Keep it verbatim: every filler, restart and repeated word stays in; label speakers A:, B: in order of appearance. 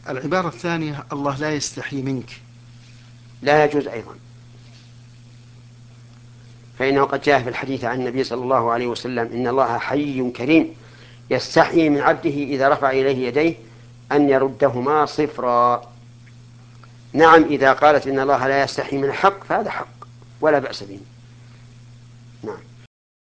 A: العبارة الثانية الله لا يستحي منك
B: لا يجوز أيضا، فإنه قد جاء في الحديث عن النبي صلى الله عليه وسلم إن الله حي كريم يستحيي من عبده إذا رفع إليه يديه أن يردهما صفرا. نعم، إذا قالت إن الله لا يستحي من الحق فهذا حق ولا بأس به.